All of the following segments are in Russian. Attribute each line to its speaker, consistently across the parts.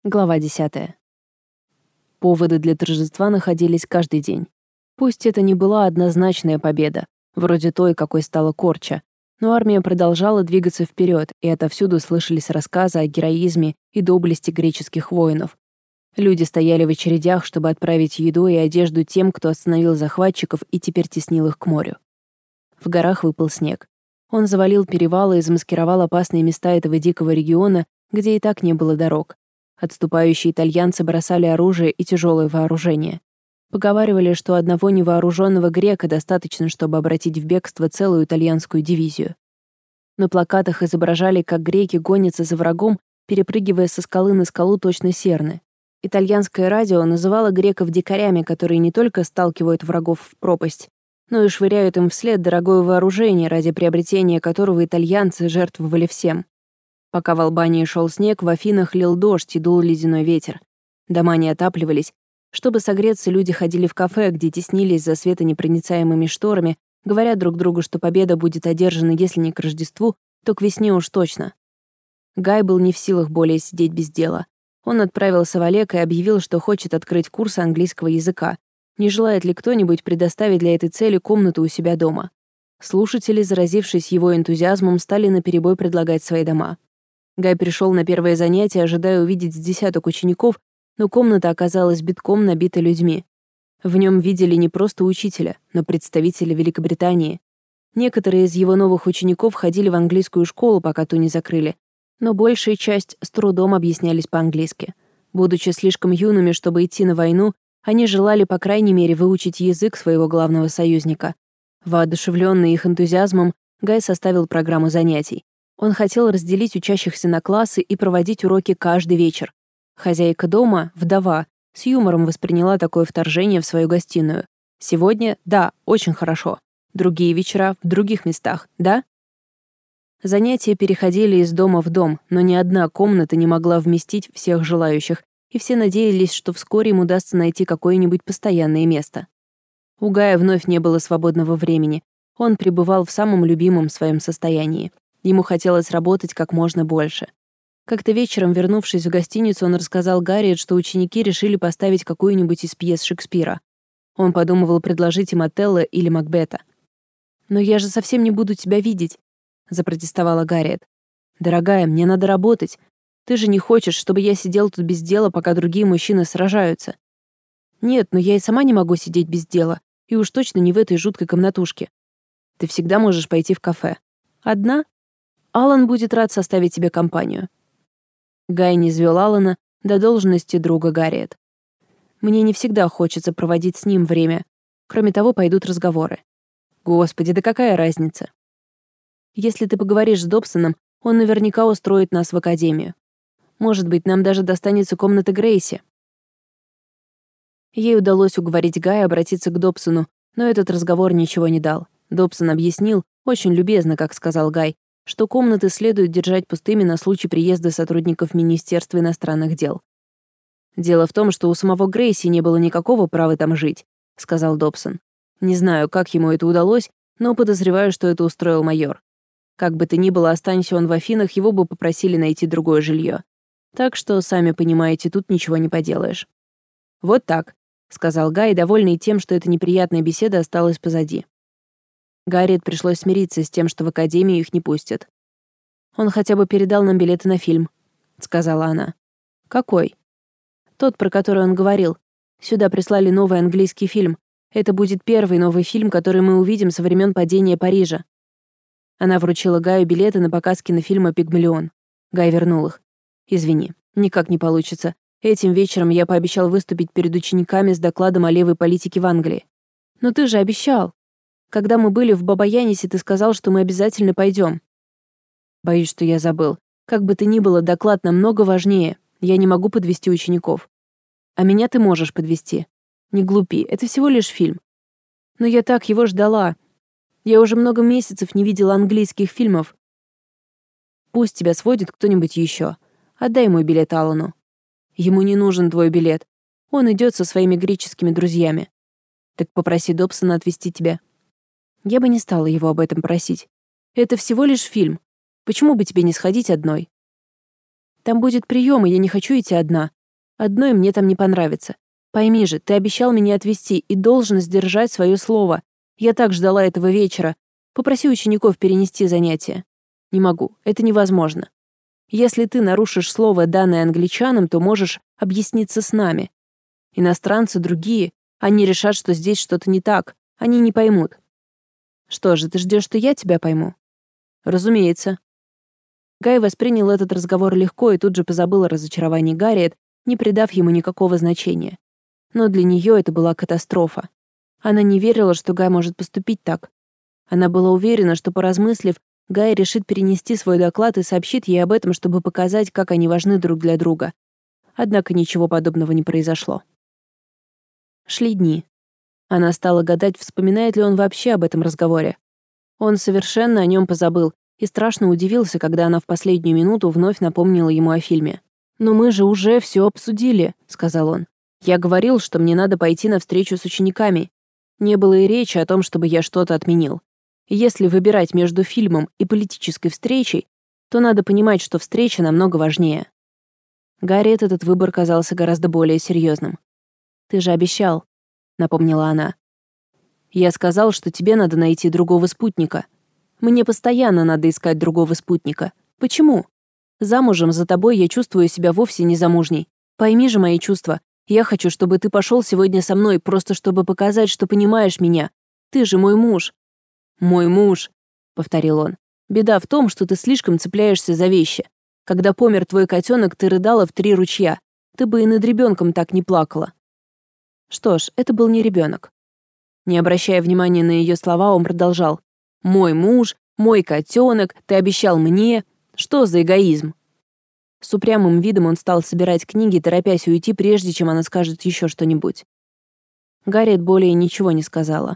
Speaker 1: Глава 10. Поводы для торжества находились каждый день. Пусть это не была однозначная победа, вроде той, какой стала Корча, но армия продолжала двигаться вперед, и отовсюду слышались рассказы о героизме и доблести греческих воинов. Люди стояли в очередях, чтобы отправить еду и одежду тем, кто остановил захватчиков и теперь теснил их к морю. В горах выпал снег. Он завалил перевалы и замаскировал опасные места этого дикого региона, где и так не было дорог. Отступающие итальянцы бросали оружие и тяжелое вооружение. Поговаривали, что одного невооруженного грека достаточно, чтобы обратить в бегство целую итальянскую дивизию. На плакатах изображали, как греки гонятся за врагом, перепрыгивая со скалы на скалу точно серны. Итальянское радио называло греков дикарями, которые не только сталкивают врагов в пропасть, но и швыряют им вслед дорогое вооружение, ради приобретения которого итальянцы жертвовали всем. Пока в Албании шел снег, в Афинах лил дождь и дул ледяной ветер. Дома не отапливались. Чтобы согреться, люди ходили в кафе, где теснились за светонепроницаемыми шторами, говоря друг другу, что победа будет одержана, если не к Рождеству, то к весне уж точно. Гай был не в силах более сидеть без дела. Он отправился в Олег и объявил, что хочет открыть курсы английского языка. Не желает ли кто-нибудь предоставить для этой цели комнату у себя дома? Слушатели, заразившись его энтузиазмом, стали наперебой предлагать свои дома. Гай пришел на первое занятие, ожидая увидеть с десяток учеников, но комната оказалась битком набита людьми. В нем видели не просто учителя, но представителя Великобритании. Некоторые из его новых учеников ходили в английскую школу, пока ту не закрыли, но большая часть с трудом объяснялись по-английски. Будучи слишком юными, чтобы идти на войну, они желали, по крайней мере, выучить язык своего главного союзника. Воодушевленный их энтузиазмом, Гай составил программу занятий. Он хотел разделить учащихся на классы и проводить уроки каждый вечер. Хозяйка дома, вдова, с юмором восприняла такое вторжение в свою гостиную. Сегодня, да, очень хорошо. Другие вечера в других местах, да? Занятия переходили из дома в дом, но ни одна комната не могла вместить всех желающих, и все надеялись, что вскоре им удастся найти какое-нибудь постоянное место. У Гая вновь не было свободного времени. Он пребывал в самом любимом своем состоянии. Ему хотелось работать как можно больше. Как-то вечером, вернувшись в гостиницу, он рассказал Гарриет, что ученики решили поставить какую-нибудь из пьес Шекспира. Он подумывал предложить им Отелло или Макбета. «Но я же совсем не буду тебя видеть», — запротестовала Гарриет. «Дорогая, мне надо работать. Ты же не хочешь, чтобы я сидел тут без дела, пока другие мужчины сражаются». «Нет, но я и сама не могу сидеть без дела, и уж точно не в этой жуткой комнатушке. Ты всегда можешь пойти в кафе. Одна? Алан будет рад составить тебе компанию». Гай низвел Алана до должности друга Гарриет. «Мне не всегда хочется проводить с ним время. Кроме того, пойдут разговоры». «Господи, да какая разница?» «Если ты поговоришь с Добсоном, он наверняка устроит нас в академию. Может быть, нам даже достанется комната Грейси». Ей удалось уговорить Гая обратиться к Добсону, но этот разговор ничего не дал. Добсон объяснил, очень любезно, как сказал Гай, что комнаты следует держать пустыми на случай приезда сотрудников Министерства иностранных дел. «Дело в том, что у самого Грейси не было никакого права там жить», — сказал Добсон. «Не знаю, как ему это удалось, но подозреваю, что это устроил майор. Как бы то ни было, останься он в Афинах, его бы попросили найти другое жилье. Так что, сами понимаете, тут ничего не поделаешь». «Вот так», — сказал Гай, довольный тем, что эта неприятная беседа осталась позади. Гарриет пришлось смириться с тем, что в академию их не пустят. «Он хотя бы передал нам билеты на фильм», — сказала она. «Какой?» «Тот, про который он говорил. Сюда прислали новый английский фильм. Это будет первый новый фильм, который мы увидим со времен падения Парижа». Она вручила Гаю билеты на показ кинофильма «Пигмалион». Гай вернул их. «Извини, никак не получится. Этим вечером я пообещал выступить перед учениками с докладом о левой политике в Англии». «Но ты же обещал. Когда мы были в Баба-Янисе, ты сказал, что мы обязательно пойдем». «Боюсь, что я забыл. Как бы то ни было, доклад намного важнее. Я не могу подвести учеников». «А меня ты можешь подвести. Не глупи, это всего лишь фильм». «Но я так его ждала. Я уже много месяцев не видела английских фильмов». «Пусть тебя сводит кто-нибудь еще. Отдай мой билет Алану». «Ему не нужен твой билет. Он идет со своими греческими друзьями». «Так попроси Добсона отвезти тебя». Я бы не стала его об этом просить. Это всего лишь фильм. Почему бы тебе не сходить одной? Там будет прием, и я не хочу идти одна. Одной мне там не понравится. Пойми же, ты обещал меня отвезти и должен сдержать свое слово. Я так ждала этого вечера. Попроси учеников перенести занятия. Не могу, это невозможно. Если ты нарушишь слово, данное англичанам, то можешь объясниться с нами. Иностранцы другие, они решат, что здесь что-то не так. Они не поймут. Что же, ты ждешь, что я тебя пойму? Разумеется. Гай воспринял этот разговор легко и тут же позабыл о разочаровании Гарриет, не придав ему никакого значения. Но для нее это была катастрофа. Она не верила, что Гай может поступить так. Она была уверена, что, поразмыслив, Гай решит перенести свой доклад и сообщит ей об этом, чтобы показать, как они важны друг для друга. Однако ничего подобного не произошло. Шли дни. Она стала гадать, вспоминает ли он вообще об этом разговоре. Он совершенно о нем позабыл и страшно удивился, когда она в последнюю минуту вновь напомнила ему о фильме. «Но мы же уже все обсудили», — сказал он. «Я говорил, что мне надо пойти на встречу с учениками. Не было и речи о том, чтобы я что-то отменил. Если выбирать между фильмом и политической встречей, то надо понимать, что встреча намного важнее». Гарриет этот выбор казался гораздо более серьезным. «Ты же обещал», — напомнила она. «Я сказал, что тебе надо найти другого спутника. Мне постоянно надо искать другого спутника. Почему? Замужем за тобой я чувствую себя вовсе не замужней. Пойми же мои чувства. Я хочу, чтобы ты пошел сегодня со мной, просто чтобы показать, что понимаешь меня. Ты же мой муж». «Мой муж», — повторил он. «Беда в том, что ты слишком цепляешься за вещи. Когда помер твой котенок, ты рыдала в 3 ручья. Ты бы и над ребенком так не плакала». Что ж, это был не ребенок. Не обращая внимания на ее слова, он продолжал. «Мой муж, мой котенок, ты обещал мне. Что за эгоизм?» С упрямым видом он стал собирать книги, торопясь уйти, прежде чем она скажет еще что-нибудь. Гарриет более ничего не сказала.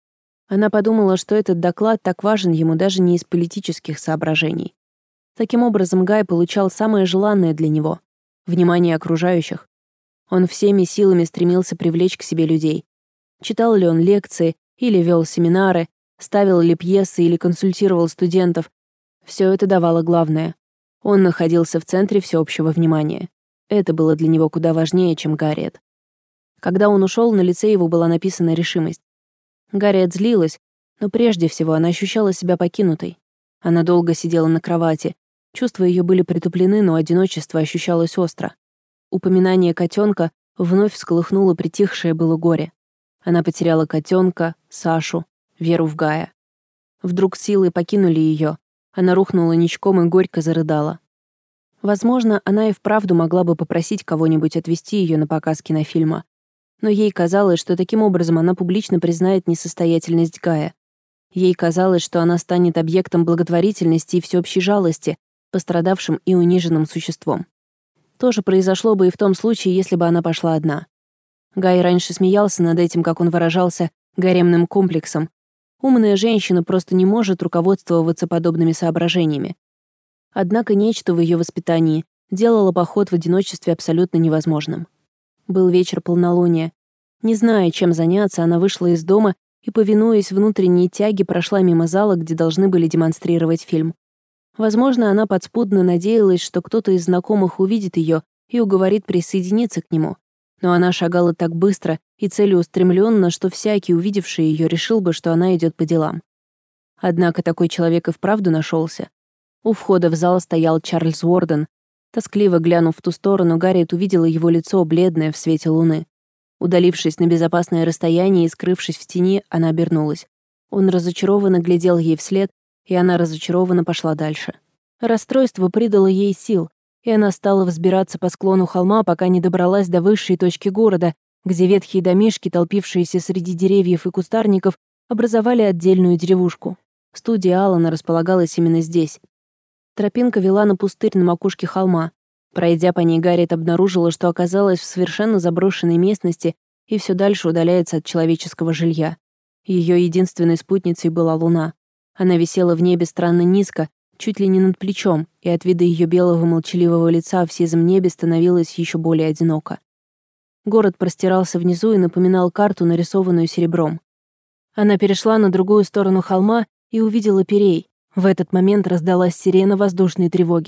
Speaker 1: Она подумала, что этот доклад так важен ему даже не из политических соображений. Таким образом, Гай получал самое желанное для него — внимание окружающих. Он всеми силами стремился привлечь к себе людей. Читал ли он лекции или вел семинары, ставил ли пьесы или консультировал студентов. Все это давало главное. Он находился в центре всеобщего внимания. Это было для него куда важнее, чем Гарриет. Когда он ушел, на лице его была написана решимость. Гарриет злилась, но прежде всего она ощущала себя покинутой. Она долго сидела на кровати. Чувства ее были притуплены, но одиночество ощущалось остро. Упоминание котенка вновь всколыхнуло притихшее было горе. Она потеряла котенка, Сашу, веру в Гая. Вдруг силы покинули ее. Она рухнула ничком и горько зарыдала. Возможно, она и вправду могла бы попросить кого-нибудь отвезти ее на показ кинофильма. Но ей казалось, что таким образом она публично признает несостоятельность Гая. Ей казалось, что она станет объектом благотворительности и всеобщей жалости, пострадавшим и униженным существом. То же произошло бы и в том случае, если бы она пошла одна. Гай раньше смеялся над этим, как он выражался, гаремным комплексом. Умная женщина просто не может руководствоваться подобными соображениями. Однако нечто в ее воспитании делало поход в одиночестве абсолютно невозможным. Был вечер полнолуния. Не зная, чем заняться, она вышла из дома и, повинуясь внутренней тяге, прошла мимо зала, где должны были демонстрировать фильм. Возможно, она подспудно надеялась, что кто-то из знакомых увидит ее и уговорит присоединиться к нему. Но она шагала так быстро и целеустремленно, что всякий, увидевший ее, решил бы, что она идет по делам. Однако такой человек и вправду нашелся. У входа в зал стоял Чарльз Уорден. Тоскливо глянув в ту сторону, Гарриет увидела его лицо, бледное в свете луны. Удалившись на безопасное расстояние и скрывшись в тени, она обернулась. Он разочарованно глядел ей вслед, и она разочарованно пошла дальше. Расстройство придало ей сил, и она стала взбираться по склону холма, пока не добралась до высшей точки города, где ветхие домишки, толпившиеся среди деревьев и кустарников, образовали отдельную деревушку. Студия Алана располагалась именно здесь. Тропинка вела на пустырь на макушке холма. Пройдя по ней, Гарриет обнаружила, что оказалась в совершенно заброшенной местности и все дальше удаляется от человеческого жилья. Ее единственной спутницей была луна. Она висела в небе странно низко, чуть ли не над плечом, и от вида ее белого молчаливого лица в сизом небе становилось еще более одиноко. Город простирался внизу и напоминал карту, нарисованную серебром. Она перешла на другую сторону холма и увидела Пирей. В этот момент раздалась сирена воздушной тревоги.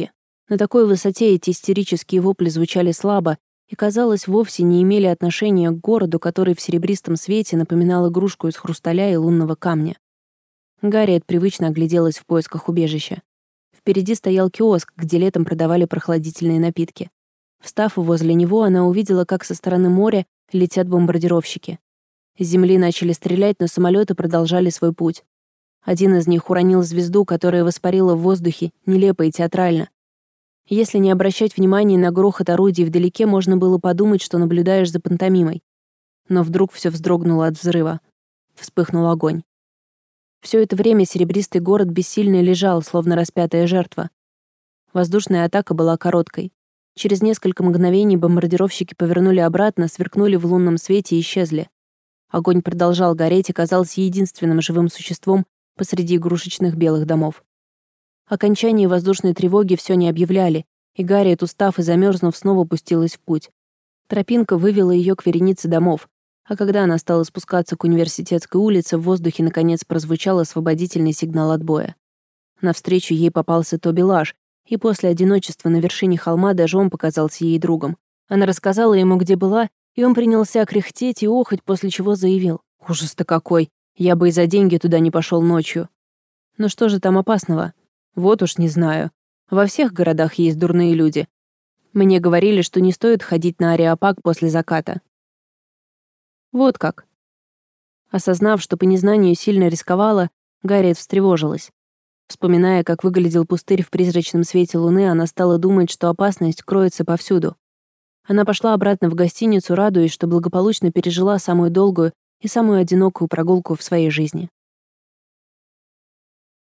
Speaker 1: На такой высоте эти истерические вопли звучали слабо и, казалось, вовсе не имели отношения к городу, который в серебристом свете напоминал игрушку из хрусталя и лунного камня. Гарриет привычно огляделась в поисках убежища. Впереди стоял киоск, где летом продавали прохладительные напитки. Встав возле него, она увидела, как со стороны моря летят бомбардировщики. С земли начали стрелять, но самолеты продолжали свой путь. Один из них уронил звезду, которая воспарила в воздухе, нелепо и театрально. Если не обращать внимания на грохот орудий вдалеке, можно было подумать, что наблюдаешь за пантомимой. Но вдруг все вздрогнуло от взрыва. Вспыхнул огонь. Все это время серебристый город бессильно лежал, словно распятая жертва. Воздушная атака была короткой. Через несколько мгновений бомбардировщики повернули обратно, сверкнули в лунном свете и исчезли. Огонь продолжал гореть и казался единственным живым существом посреди игрушечных белых домов. Окончание воздушной тревоги все не объявляли, и Гарриет, устав и замерзнув, снова пустилась в путь. Тропинка вывела ее к веренице домов, а когда она стала спускаться к Университетской улице, в воздухе наконец прозвучал освободительный сигнал отбоя. Навстречу ей попался Тоби Лаш, и после одиночества на вершине холма даже он показался ей другом. Она рассказала ему, где была, и он принялся кряхтеть и охать, после чего заявил: «Ужас-то какой! Я бы и за деньги туда не пошел ночью». «Ну что же там опасного?» «Вот уж не знаю. Во всех городах есть дурные люди. Мне говорили, что не стоит ходить на Ареопаг после заката». «Вот как». Осознав, что по незнанию сильно рисковала, Гарриет встревожилась. Вспоминая, как выглядел пустырь в призрачном свете луны, она стала думать, что опасность кроется повсюду. Она пошла обратно в гостиницу, радуясь, что благополучно пережила самую долгую и самую одинокую прогулку в своей жизни.